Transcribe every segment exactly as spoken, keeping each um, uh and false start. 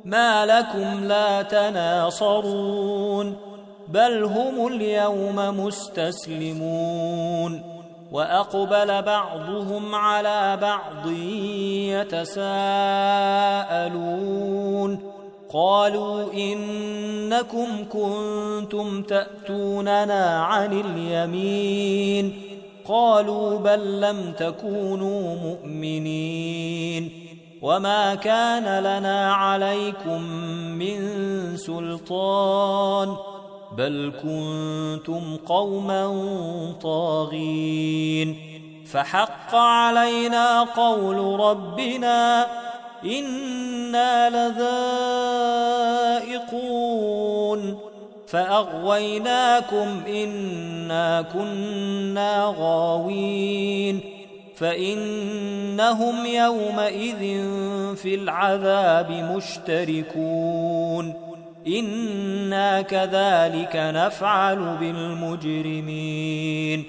ما لكم لا تناصرون بل هم اليوم مستسلمون وأقبل بعضهم على بعض يتساءلون قالوا إنكم كنتم تأتوننا عن اليمين قالوا بل لم تكونوا مؤمنين وما كان لنا عليكم من سلطان بل كنتم قوما طاغين فحق علينا قول ربنا إنا لذائقون فأغويناكم إنا كنا غاوين فإنهم يومئذ في العذاب مشتركون إنا كذلك نفعل بالمجرمين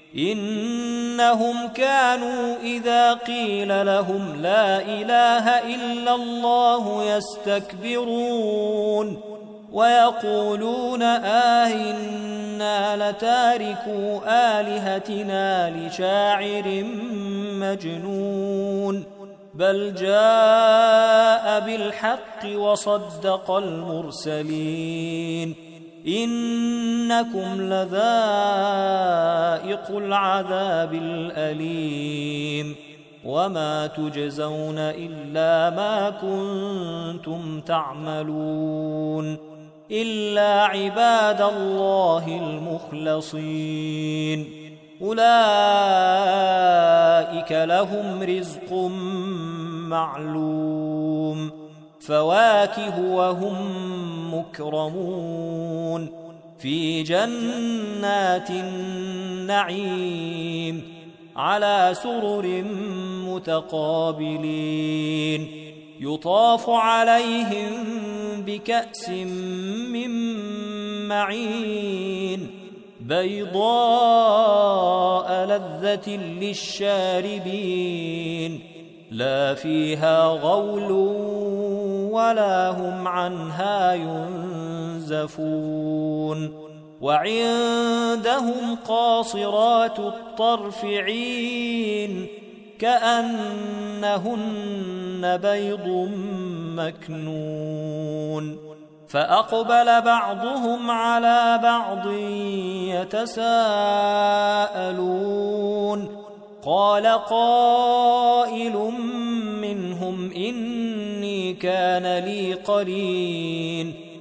إنهم كانوا إذا قيل لهم لا إله إلا الله يستكبرون ويقولون آئنا لتاركو آلهتنا لشاعر مجنون بل جاء بالحق وصدق المرسلين إنكم لذائق العذاب الأليم وما تجزون إلا ما كنتم تعملون إلا عباد الله المخلصين أولئك لهم رزق معلوم فواكه وهم مكرمون في جنات النعيم على سرر متقابلين يطاف عليهم بكأس من معين بيضاء لذة للشاربين لا فيها غول ولا هم عنها ينزفون وعندهم قاصرات الطرف عين كأنهن بيض مكنون فأقبل بعضهم على بعض يتساءلون قال قائل منهم إني كان لي قرين